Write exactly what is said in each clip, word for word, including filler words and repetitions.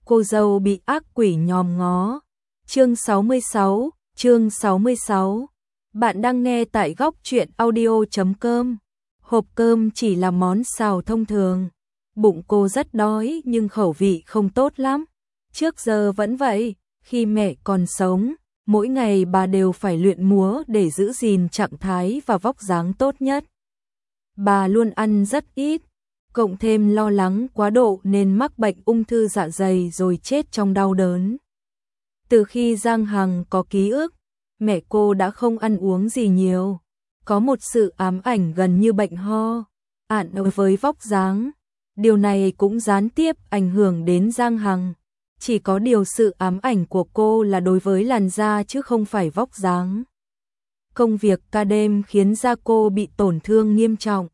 cô dâu bị ác quỷ nhòm ngó. Chương sáu mươi sáu, chương sáu mươi sáu. Bạn đang nghe tại góc truyện audio chấm com. Hộp cơm chỉ là món xào thông thường. Bụng cô rất đói nhưng khẩu vị không tốt lắm. Trước giờ vẫn vậy, khi mẹ còn sống, mỗi ngày bà đều phải luyện múa để giữ gìn trạng thái và vóc dáng tốt nhất. Bà luôn ăn rất ít, cộng thêm lo lắng quá độ nên mắc bệnh ung thư dạ dày rồi chết trong đau đớn. Từ khi Giang Hằng có ký ức, mẹ cô đã không ăn uống gì nhiều, có một sự ám ảnh gần như bệnh ho, ạn với vóc dáng. Điều này cũng gián tiếp ảnh hưởng đến Giang Hằng. Chỉ có điều sự ám ảnh của cô là đối với làn da chứ không phải vóc dáng. Công việc ca đêm khiến da cô bị tổn thương nghiêm trọng.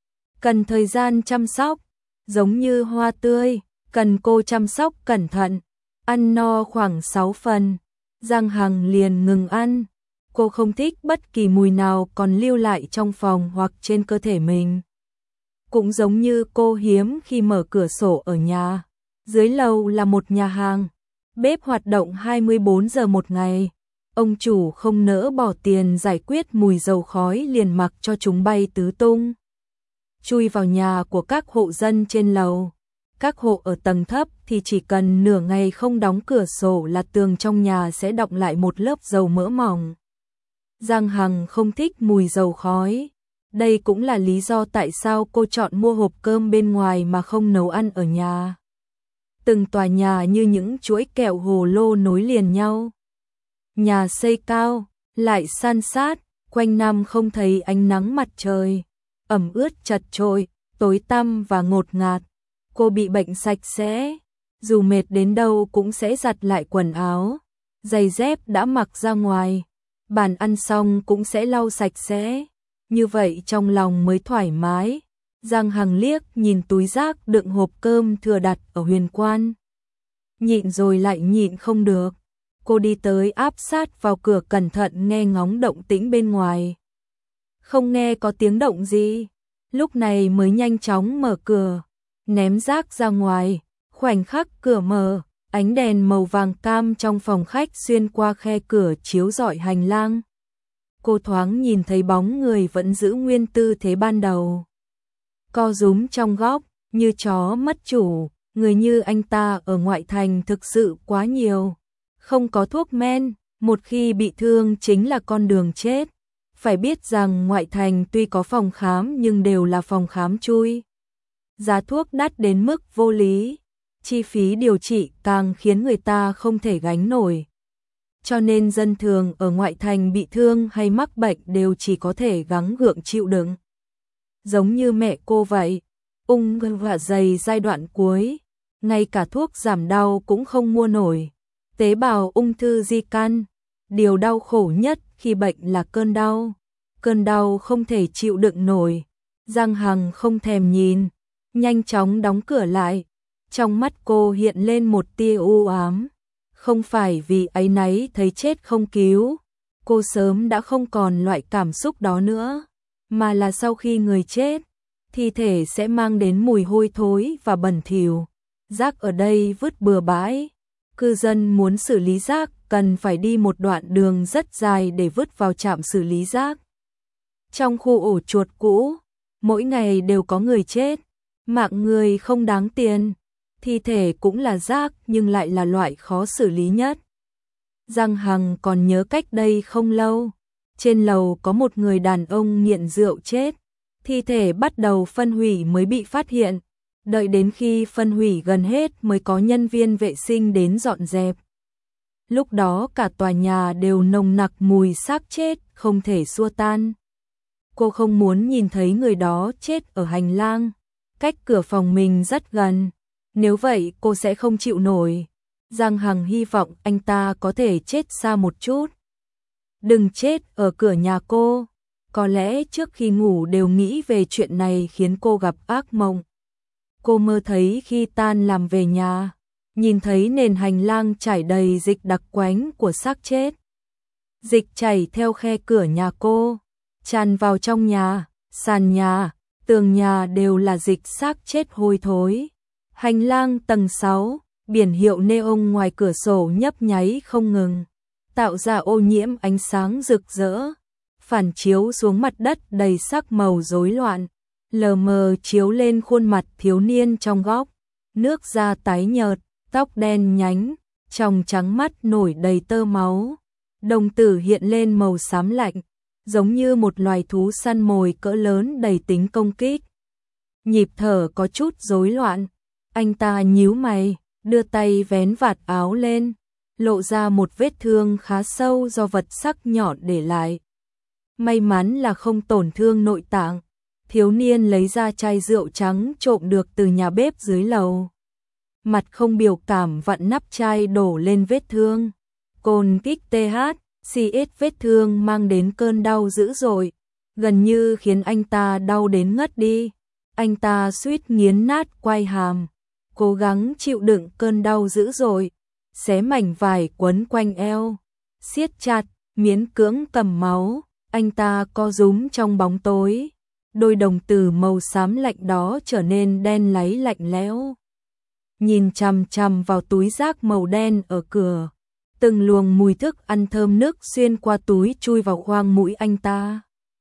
Cần thời gian chăm sóc, giống như hoa tươi, cần cô chăm sóc cẩn thận. Ăn no khoảng sáu phần, Giang Hằng liền ngừng ăn. Cô không thích bất kỳ mùi nào còn lưu lại trong phòng hoặc trên cơ thể mình. Cũng giống như cô hiếm khi mở cửa sổ ở nhà. Dưới lầu là một nhà hàng, bếp hoạt động hai mươi bốn giờ một ngày. Ông chủ không nỡ bỏ tiền giải quyết mùi dầu khói liền mặc cho chúng bay tứ tung, chui vào nhà của các hộ dân trên lầu. Các hộ ở tầng thấp thì chỉ cần nửa ngày không đóng cửa sổ là tường trong nhà sẽ đọng lại một lớp dầu mỡ mỏng. Giang Hằng không thích mùi dầu khói. Đây cũng là lý do tại sao cô chọn mua hộp cơm bên ngoài mà không nấu ăn ở nhà. Từng tòa nhà như những chuỗi kẹo hồ lô nối liền nhau. Nhà xây cao, lại san sát, quanh năm không thấy ánh nắng mặt trời. Ẩm ướt chật chội, tối tăm và ngột ngạt. Cô bị bệnh sạch sẽ, dù mệt đến đâu cũng sẽ giặt lại quần áo. Giày dép đã mặc ra ngoài, bàn ăn xong cũng sẽ lau sạch sẽ. Như vậy trong lòng mới thoải mái. Giang Hằng liếc nhìn túi rác đựng hộp cơm thừa đặt ở Huyền Quan. Nhịn rồi lại nhịn không được. Cô đi tới áp sát vào cửa cẩn thận nghe ngóng động tĩnh bên ngoài. Không nghe có tiếng động gì. Lúc này mới nhanh chóng mở cửa, ném rác ra ngoài. Khoảnh khắc cửa mở, ánh đèn màu vàng cam trong phòng khách xuyên qua khe cửa chiếu rọi hành lang. Cô thoáng nhìn thấy bóng người vẫn giữ nguyên tư thế ban đầu. Co rúm trong góc, như chó mất chủ. Người như anh ta ở ngoại thành thực sự quá nhiều. Không có thuốc men, một khi bị thương chính là con đường chết. Phải biết rằng ngoại thành tuy có phòng khám nhưng đều là phòng khám chui. Giá thuốc đắt đến mức vô lý, chi phí điều trị càng khiến người ta không thể gánh nổi. Cho nên dân thường ở ngoại thành bị thương hay mắc bệnh đều chỉ có thể gắng gượng chịu đựng. Giống như mẹ cô vậy, ung thư dạ dày giai đoạn cuối, ngay cả thuốc giảm đau cũng không mua nổi. Tế bào ung thư di căn, điều đau khổ nhất khi bệnh là cơn đau. Cơn đau không thể chịu đựng nổi. Giang Hằng không thèm nhìn, nhanh chóng đóng cửa lại. Trong mắt cô hiện lên một tia u ám. Không phải vì áy náy thấy chết không cứu, cô sớm đã không còn loại cảm xúc đó nữa, mà là sau khi người chết, thi thể sẽ mang đến mùi hôi thối và bẩn thỉu. Rác ở đây vứt bừa bãi. Cư dân muốn xử lý rác cần phải đi một đoạn đường rất dài để vứt vào trạm xử lý rác. Trong khu ổ chuột cũ, mỗi ngày đều có người chết. Mạng người không đáng tiền. Thi thể cũng là rác nhưng lại là loại khó xử lý nhất. Giang Hằng còn nhớ cách đây không lâu, trên lầu có một người đàn ông nghiện rượu chết. Thi thể bắt đầu phân hủy mới bị phát hiện. Đợi đến khi phân hủy gần hết mới có nhân viên vệ sinh đến dọn dẹp. Lúc đó cả tòa nhà đều nồng nặc mùi xác chết không thể xua tan. Cô không muốn nhìn thấy người đó chết ở hành lang, cách cửa phòng mình rất gần. Nếu vậy cô sẽ không chịu nổi. Giang Hằng hy vọng anh ta có thể chết xa một chút. Đừng chết ở cửa nhà cô. Có lẽ trước khi ngủ đều nghĩ về chuyện này khiến cô gặp ác mộng. Cô mơ thấy khi tan làm về nhà, nhìn thấy nền hành lang trải đầy dịch đặc quánh của xác chết. Dịch chảy theo khe cửa nhà cô, tràn vào trong nhà, sàn nhà, tường nhà đều là dịch xác chết hôi thối. Hành lang tầng sáu, Biển hiệu neon ngoài cửa sổ nhấp nháy không ngừng, tạo ra ô nhiễm ánh sáng rực rỡ, phản chiếu xuống mặt đất đầy sắc màu rối loạn, lờ mờ chiếu lên khuôn mặt thiếu niên trong góc, nước da tái nhợt, tóc đen nhánh, tròng trắng mắt nổi đầy tơ máu, đồng tử hiện lên màu xám lạnh, giống như một loài thú săn mồi cỡ lớn đầy tính công kích. Nhịp thở có chút rối loạn, anh ta nhíu mày, đưa tay vén vạt áo lên, lộ ra một vết thương khá sâu do vật sắc nhọn để lại. May mắn là không tổn thương nội tạng. Thiếu niên lấy ra chai rượu trắng trộm được từ nhà bếp dưới lầu. Mặt không biểu cảm vặn nắp chai đổ lên vết thương. Cồn kích tê hát, xê ét vết thương mang đến cơn đau dữ dội, gần như khiến anh ta đau đến ngất đi. Anh ta suýt nghiến nát quai hàm, cố gắng chịu đựng cơn đau dữ dội, xé mảnh vải quấn quanh eo, siết chặt, miễn cưỡng cầm máu. Anh ta co rúm trong bóng tối, đôi đồng tử màu xám lạnh đó trở nên đen láy lạnh lẽo. Nhìn chằm chằm vào túi rác màu đen ở cửa, từng luồng mùi thức ăn thơm nức xuyên qua túi chui vào khoang mũi anh ta.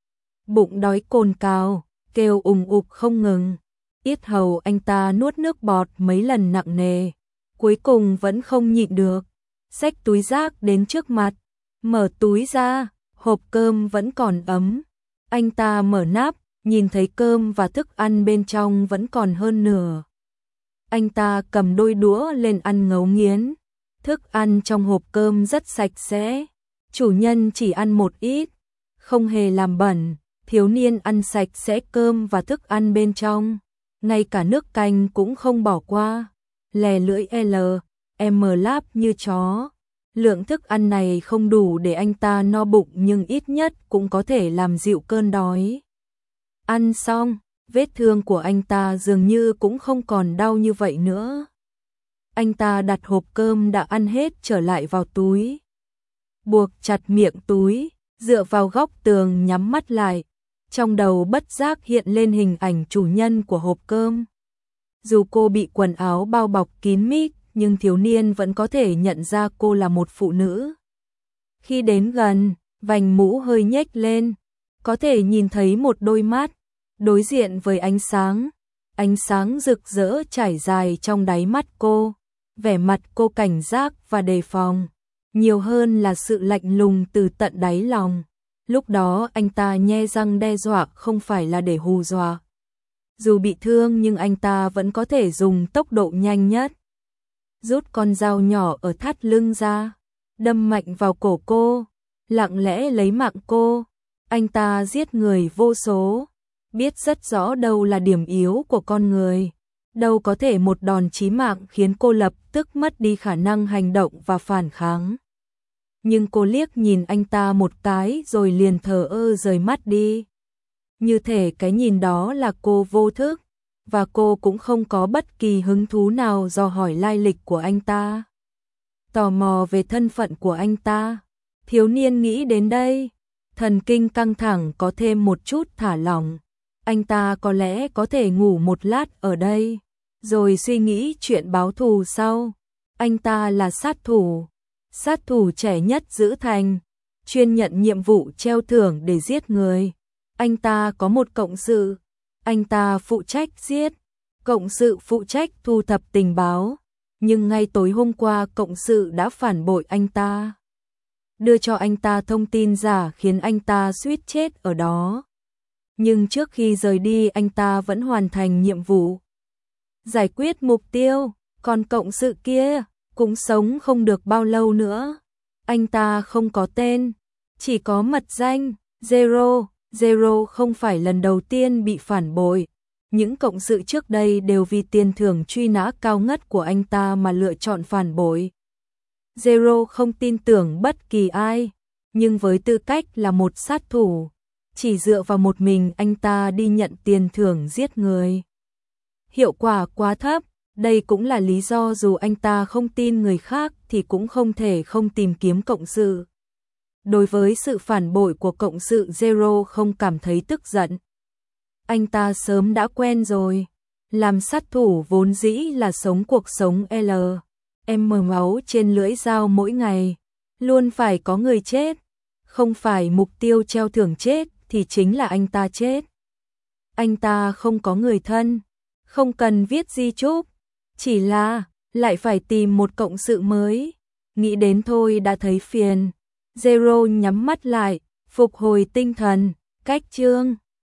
Bụng đói cồn cào, kêu ùng ục không ngừng, yết hầu anh ta nuốt nước bọt mấy lần nặng nề, cuối cùng vẫn không nhịn được, xách túi rác đến trước mặt, mở túi ra. Hộp cơm vẫn còn ấm. Anh ta mở nắp, nhìn thấy cơm và thức ăn bên trong vẫn còn hơn nửa. Anh ta cầm đôi đũa lên ăn ngấu nghiến. Thức ăn trong hộp cơm rất sạch sẽ. Chủ nhân chỉ ăn một ít, không hề làm bẩn. Thiếu niên ăn sạch sẽ cơm và thức ăn bên trong. Ngay cả nước canh cũng không bỏ qua. Lè lưỡi L, M láp như chó. Lượng thức ăn này không đủ để anh ta no bụng nhưng ít nhất cũng có thể làm dịu cơn đói. Ăn xong, vết thương của anh ta dường như cũng không còn đau như vậy nữa. Anh ta đặt hộp cơm đã ăn hết trở lại vào túi. Buộc chặt miệng túi, dựa vào góc tường nhắm mắt lại. Trong đầu bất giác hiện lên hình ảnh chủ nhân của hộp cơm. Dù cô bị quần áo bao bọc kín mít, nhưng thiếu niên vẫn có thể nhận ra cô là một phụ nữ. Khi đến gần, vành mũ hơi nhếch lên, có thể nhìn thấy một đôi mắt, đối diện với ánh sáng. Ánh sáng rực rỡ trải dài trong đáy mắt cô, vẻ mặt cô cảnh giác và đề phòng, nhiều hơn là sự lạnh lùng từ tận đáy lòng. Lúc đó anh ta nhe răng đe dọa không phải là để hù dọa. Dù bị thương nhưng anh ta vẫn có thể dùng tốc độ nhanh nhất. Rút con dao nhỏ ở thắt lưng ra, đâm mạnh vào cổ cô, lặng lẽ lấy mạng cô. Anh ta giết người vô số, biết rất rõ đâu là điểm yếu của con người, đâu có thể một đòn chí mạng khiến cô lập tức mất đi khả năng hành động và phản kháng. Nhưng cô liếc nhìn anh ta một cái rồi liền thờ ơ rời mắt đi. Như thể cái nhìn đó là cô vô thức. Và cô cũng không có bất kỳ hứng thú nào dò hỏi lai lịch của anh ta. Tò mò về thân phận của anh ta. Thiếu niên nghĩ đến đây, thần kinh căng thẳng có thêm một chút thả lỏng. Anh ta có lẽ có thể ngủ một lát ở đây, rồi suy nghĩ chuyện báo thù sau. Anh ta là sát thủ, sát thủ trẻ nhất giữ thành, chuyên nhận nhiệm vụ treo thưởng để giết người. Anh ta có một cộng sự. Anh ta phụ trách giết, cộng sự phụ trách thu thập tình báo, nhưng ngay tối hôm qua cộng sự đã phản bội anh ta. Đưa cho anh ta thông tin giả khiến anh ta suýt chết ở đó. Nhưng trước khi rời đi anh ta vẫn hoàn thành nhiệm vụ. Giải quyết mục tiêu, còn cộng sự kia cũng sống không được bao lâu nữa. Anh ta không có tên, chỉ có mật danh, Zero. Zero không phải lần đầu tiên bị phản bội, những cộng sự trước đây đều vì tiền thưởng truy nã cao ngất của anh ta mà lựa chọn phản bội. Zero không tin tưởng bất kỳ ai, nhưng với tư cách là một sát thủ, chỉ dựa vào một mình anh ta đi nhận tiền thưởng giết người. Hiệu quả quá thấp, đây cũng là lý do dù anh ta không tin người khác thì cũng không thể không tìm kiếm cộng sự. Đối với sự phản bội của cộng sự Zero không cảm thấy tức giận. Anh ta sớm đã quen rồi. Làm sát thủ vốn dĩ là sống cuộc sống L, em mờ máu trên lưỡi dao mỗi ngày, luôn phải có người chết, không phải mục tiêu treo thưởng chết thì chính là anh ta chết. Anh ta không có người thân, không cần viết di chúc, chỉ là lại phải tìm một cộng sự mới. Nghĩ đến thôi đã thấy phiền. Zero nhắm mắt lại, phục hồi tinh thần, cách chương